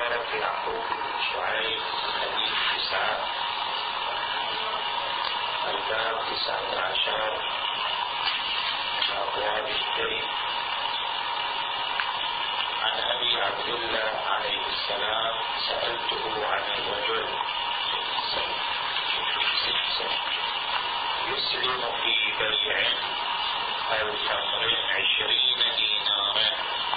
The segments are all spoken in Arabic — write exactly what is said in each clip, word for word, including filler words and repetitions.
المبارك يعقوب بن شعيب حديث تسعة الباب تسعة عشر من أبواب الدين. عن أبي عبد الله عليه السلام سألته عن الرجل يسلم في بيع أو تمر عشرين دينارا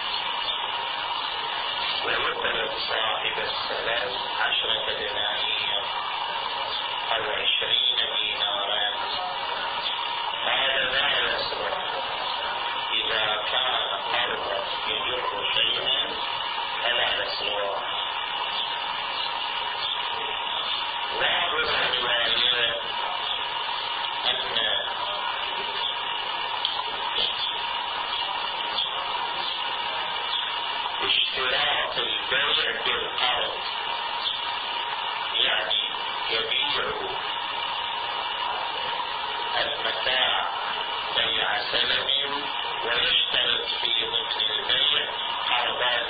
ويقرض صاحب السلام عشرة دنانير أو عشرين دينارا، قال لا يصلح إذا كان قرضا يجر شيئا فلا يصلح. ظاهر الرواية أن اشتراط البيع بالقرض، يعني يبيع المتاع بيع سلم ويشترط في ضمن البيع قرضا.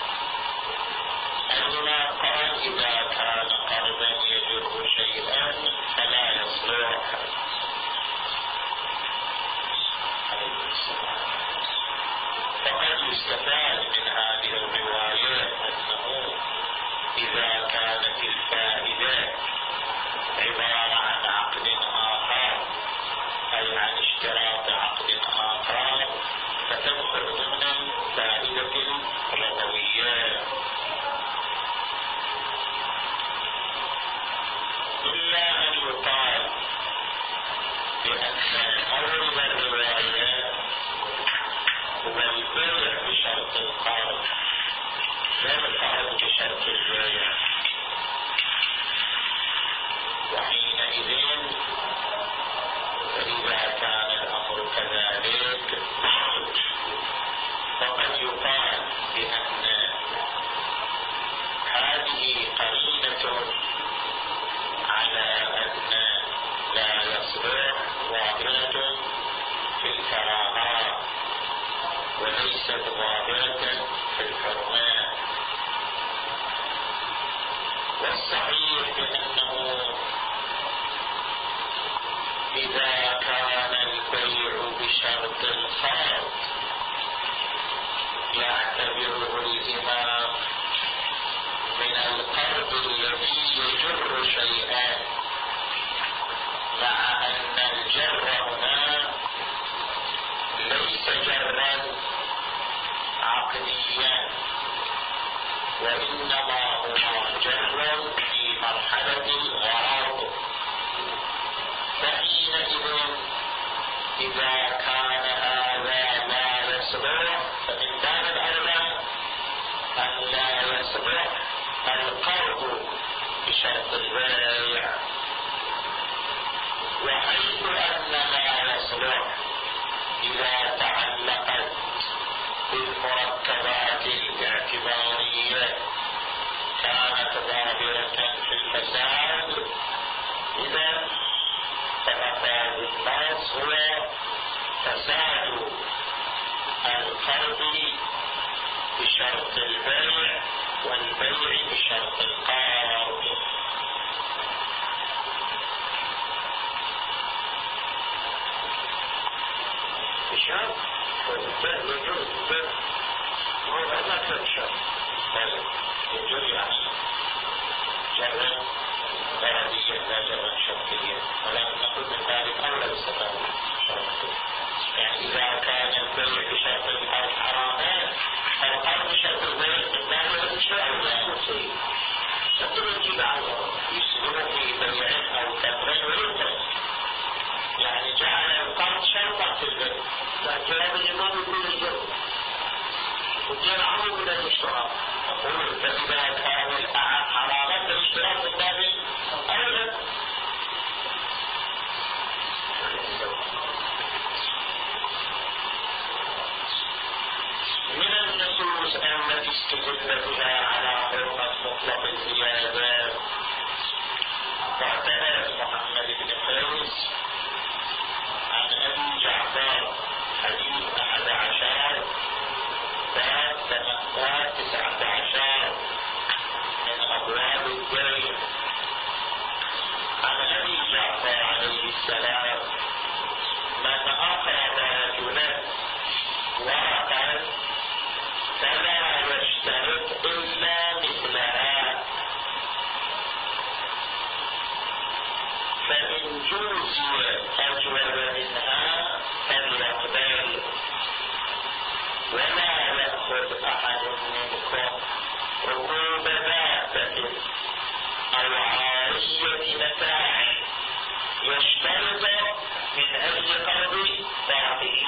أما قال إذا كان قرضا يجر شيئا فلا يصلح. فقد يستفاد من هذه الرواية أنه إذا كانت الفائدة عبارة عن عقد آخر أي عن اشتراط عقد آخر فتدخل ضمن الفائدة الربوية، إلا أن يقال بأن أول الرواية هو البيع بشرط القرض لا القرض بشرط البيع، وحينئذ فإذا كان الأمر كذلك فقد يقال بأن هذه قرينة على أن لا يصلح ظاهرة في الكراهة وليست ظاهرة في الحرمة. والصحيح بأنه إذا كان البيع بشرط القرض يعتبره الإمام من القرض الذي يجر شيئا، مع أن الجر هنا ليس جرا عقديا وإنما هو جر في مرحلة الغرض. فحينئذ إذا كان هذا لا يصلح فمن باب الأولى أن لا يصلح القرض بشرط البيع، وحيث أن لا يصلح إذا تعلقت بالمركبات الاعتبارية كانت ظاهرة في الفساد، إذا فمفاد الناس هو فساد القرض بشرط البيع والبيع بشرط القرض. بشرط يجوز البيع هو ما كان شرط يجوز يعني جرا غرضيا لا جرا شرطيا، ولكن نقول من ذلك أولى باستفادة شرطيا. يعني إذا كان البيع بشرط القرض حراما فالقرض بشرط البيع من ذلك شيء أولى شيء شرط يجب عنه يسلم في بيع أو تمر ويقرض، يعني جعل القرض شرطا في البيع، لكن هذا الإمام يكون الجر وجعل عمر من الاشتراط. أقول فإذا كان حراما فالاشتراط من باب أولى. من النصوص التي استدل بها على حرمة مطلق الزيادة واعتبرت محمد بن قيس عن أبي جعفر حديث أحد عشر باب تسعة عشر أو عارية متاع يشترط من أجل قرض باقيه.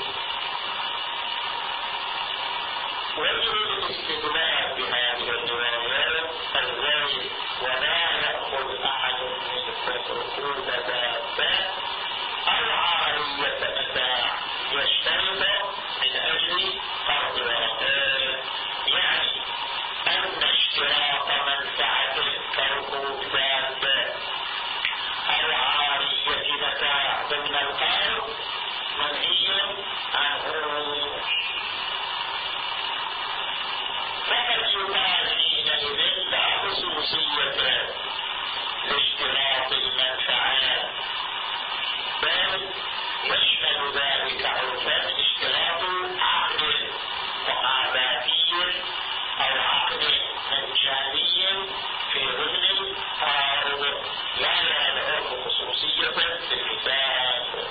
وجه الاستدلال بهذه الروايات الغير ولا يأخذ أحد منكم ركوب دابة أو عارية متاع يشترط من أجل قرض ورقات، يعني أن اشتراط منفعة كركوب دابة أو عارية متاع ضمن القرض منهي عنه. فقد يقال حينئذ لا خصوصية لاشتراط المنفعات، بل يشمل ذلك عرفا اشتراط عقد مقاباتي أو عقد مجاني في ضمن القرض، لا يرى العرف خصوصية في الكتاب.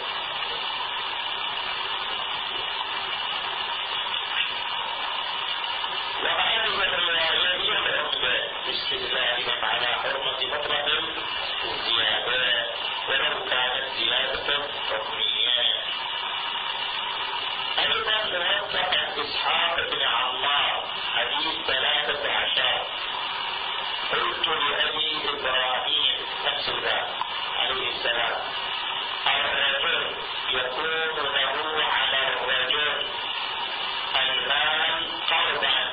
وهذه الرواية هي العمدة باستدلالهم على حرمة مطلق الزيادة ولو كانت زيادة حكمية. أيضا موثق عن إسحاق بن عمار حديث ثلاثة عشر: قلت لأبي إبراهيم نفسه عليه السلام: الرجل يكون له على الرجل المال قرضا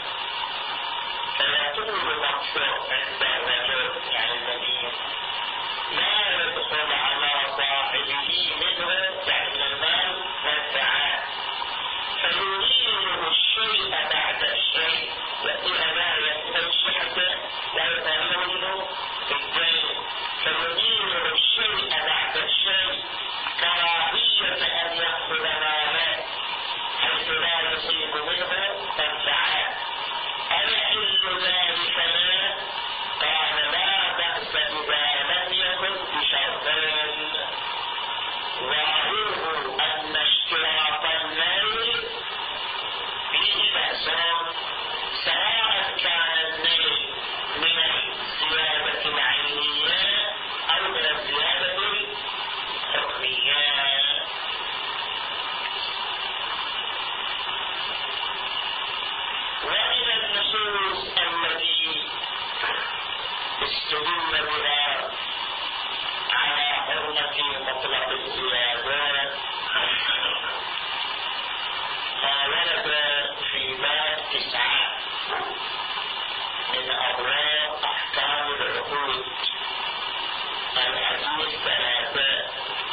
فيكون مقصود عند الرجل يعني المدين لا يدخل على صاحبه منه يعني المال منفعات، فيريده الشيء بعد الشيء، يقول لا يقبل الشيء حتى لا يقبل منه الدين، فيريده الشيء بعد الشيء كراهية أن يأخذ ماله حيث لا يصيب منه منفعات. أيحل ذلك له؟ قال لا بأس إذا لم يكن بشرطين. ظاهره أن اشتراط النيل فيه بأس، سواء كان النيل من الزيادة العينية أو من الزيادة الحكمية. ومن النصوص التي استدل بها على حرمة مطلق الزيادات ما ورد في باب تسعة من أبواب أحكام العقود الحديث ثلاثة،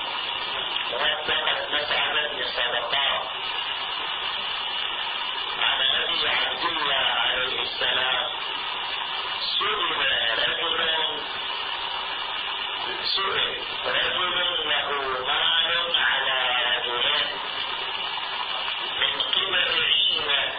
وثقت مسألة الصدقات عن أبي عبد الله عليه السلام: سئل رجل سئل رجل له مال على رجل من قبل عينة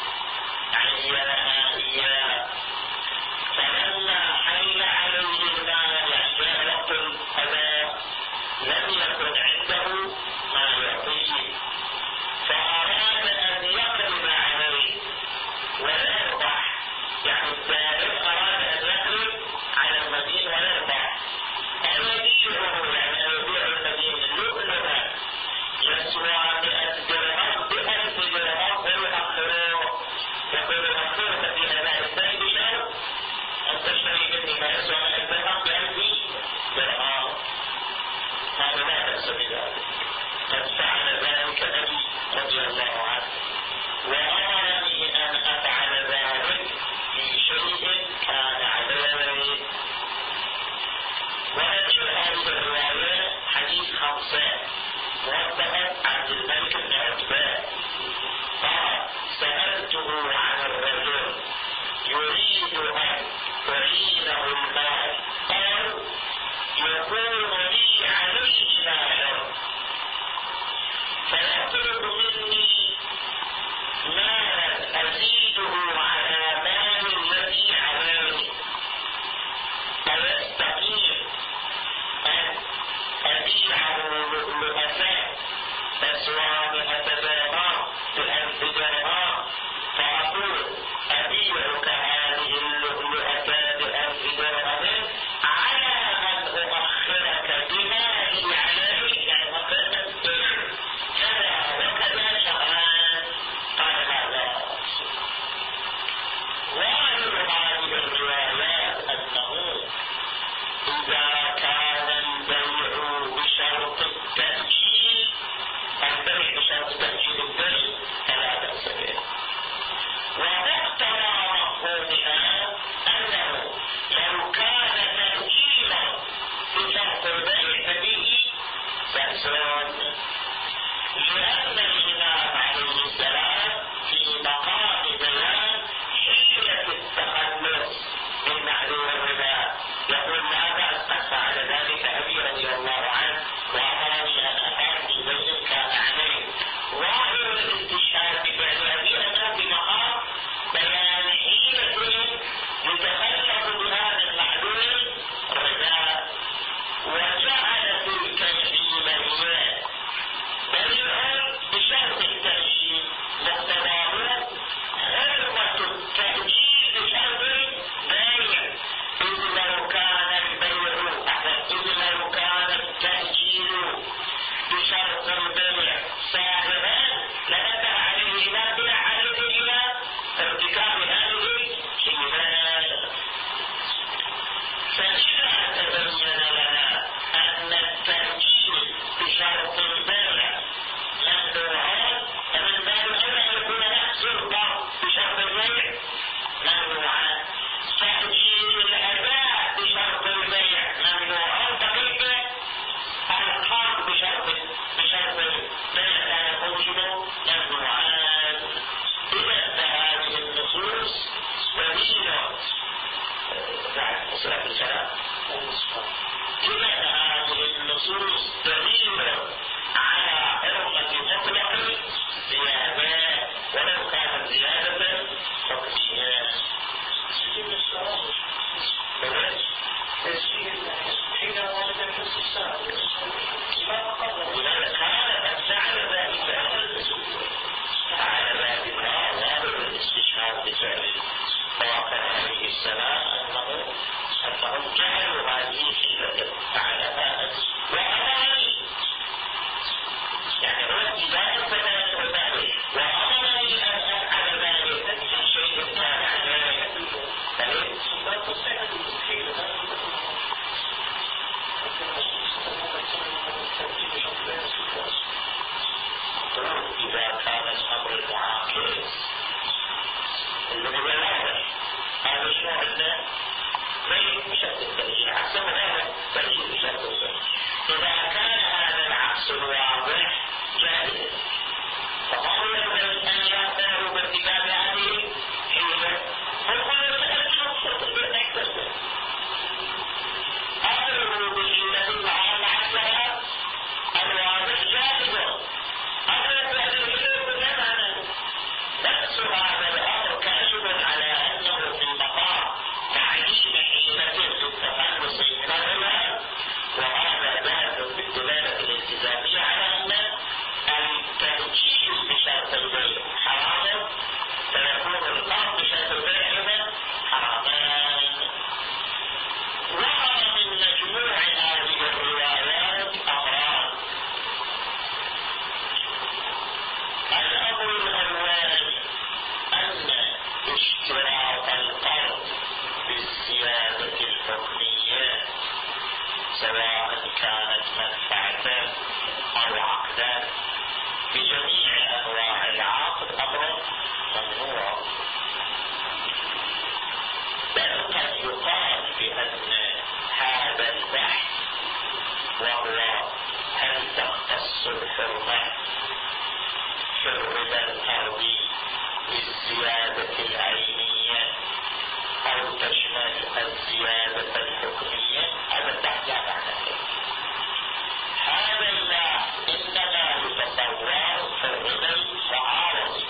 عينها إياه، فلما حل عليه المال جاء وقت الأداء لم يكن عنده ما يعطيه، فأراد أن يقلب عليه ويربح، يعني الدائم أراد أن يقلب على المدين ويربح، فيبيعه يعني يبيع المدين لؤلؤا يسوى مئة درهم بألف درهم ويؤخره، يقول أخرت في أداء الدين بشرط أن تشتري مني ما يسوى مئة درهم بألف درهم. هذا لا بأس بذلك، قد فعل ذلك أبي رضي الله عنه وأمرني أن أفعل ذلك في شيء كان عليه. ونجد هذه الرواية حديث خمسة موثقة عبد الملك بن عتبان قال: سألته عن الرجل يريد أن أعينه المال، قال: يكون لي عليه مال فيطلب مني مالا أزيده على مال الذي عليه، فيستقيم أن أبيعه لؤلؤتان تسوى مئة درهم بألف درهم، فأقول أبيعك هذه اللؤلؤتان بألف درهم صلة الكلام. كل هذه النصوص دليل على حرمة مطلق الزيادة ولو كانت زيادة حكمية. سجن الصلاة فليش؟ حين ورد الحس السابق ما قرر لذلك كان قد فعل ذلك فعل ذلك ظاهر الاستشهاد بفعل باقر عليه السلام أنه أنهم جعلوا هذه حيلة فعلها وأمرني يعني هو ابتداء فلا ذلك وأمرني أن أفعل ذلك في شيء كان عليه فليه؟ لا تستعد الحيلة إذا كان الأمر المعاكس الذي واضح هذا شنو عندنا؟ دليل بشرط الدليل عكس هذا دليل بشرط الدليل. إذا كان هذا العكس الواضح جائز فما هو الذي أن يأخذه بارتكاب هذه حيلة فكل مسألة شخص تقدر تحتسب أمره بالحيلة مع عكسها الواضح جائز أمر بهذه الحيلة كلها معنى نفس هذا الأمر كاشف على أنه في مقام تعيين حيلة للتخلص من الربا وهذا دال بالدلالة الالتزامية على أن التنجيز بشرط البيع حراما فيكون القرض بشرط البيع أيضا حرامان. ظهر من مجموع هذه الروايات أمران. الأمر الأول أن اشتراط القرض بالزيادة الحكمية سواء كانت منفعة أو عقدا بجميع أنواع العقد أمر ممنوع. بل قد يقال بأن هذا البحث وهو هل تختص الحرمة في الربا الأرضي بالزيادة العينية أو تشمل الزيادة الحكمية هذا البحث لا معنى له. هذا البحث إنما يتصور في الربا المعارضي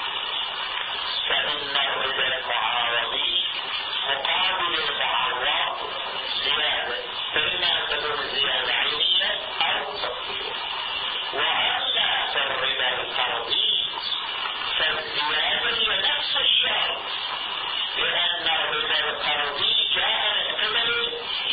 فإن الربا المعارضي مقابل المعوض زيادة فإما أن تكون زيادة عينية أو تطبيق. وأما في الربا الأرضي فالزيادة هي نفس الشرط لأن الربا الأرضي جاء من قبل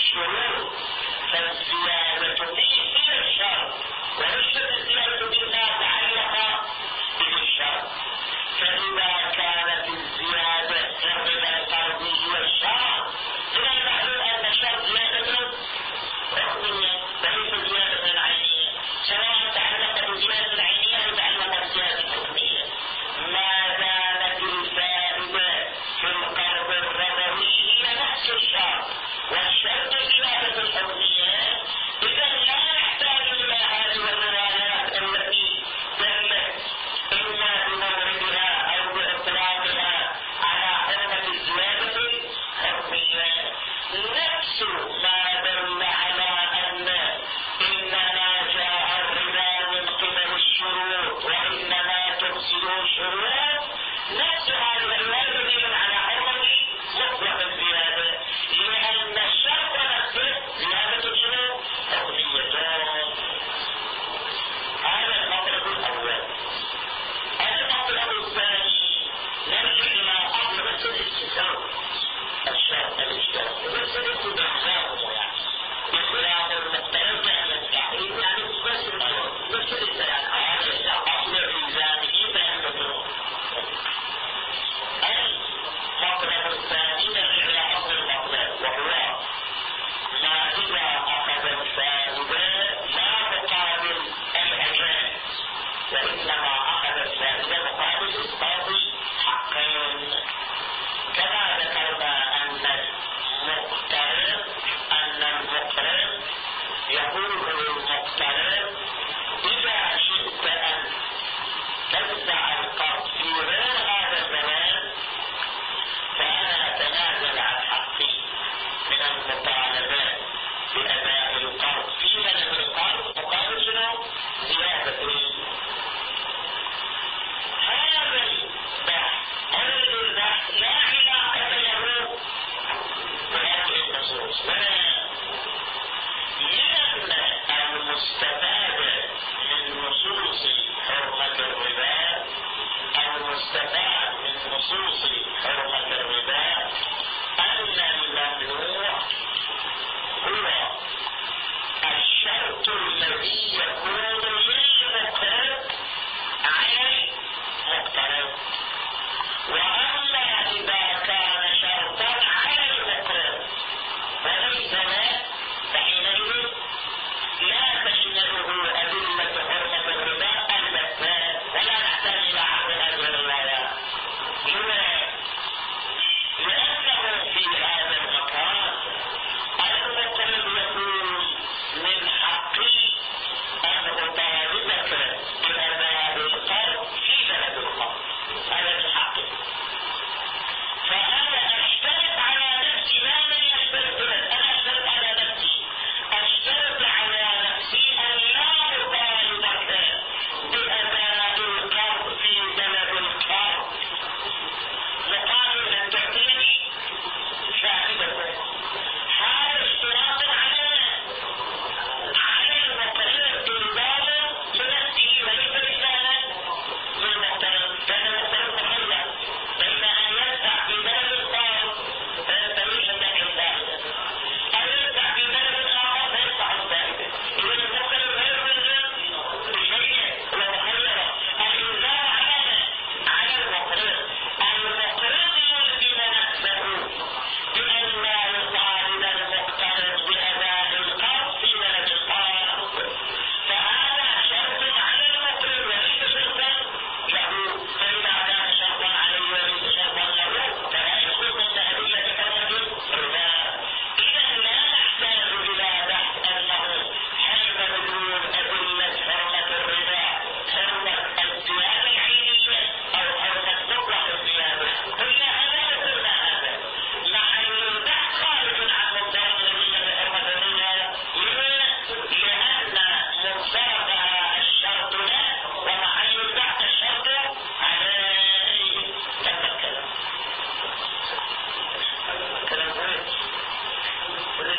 اسمها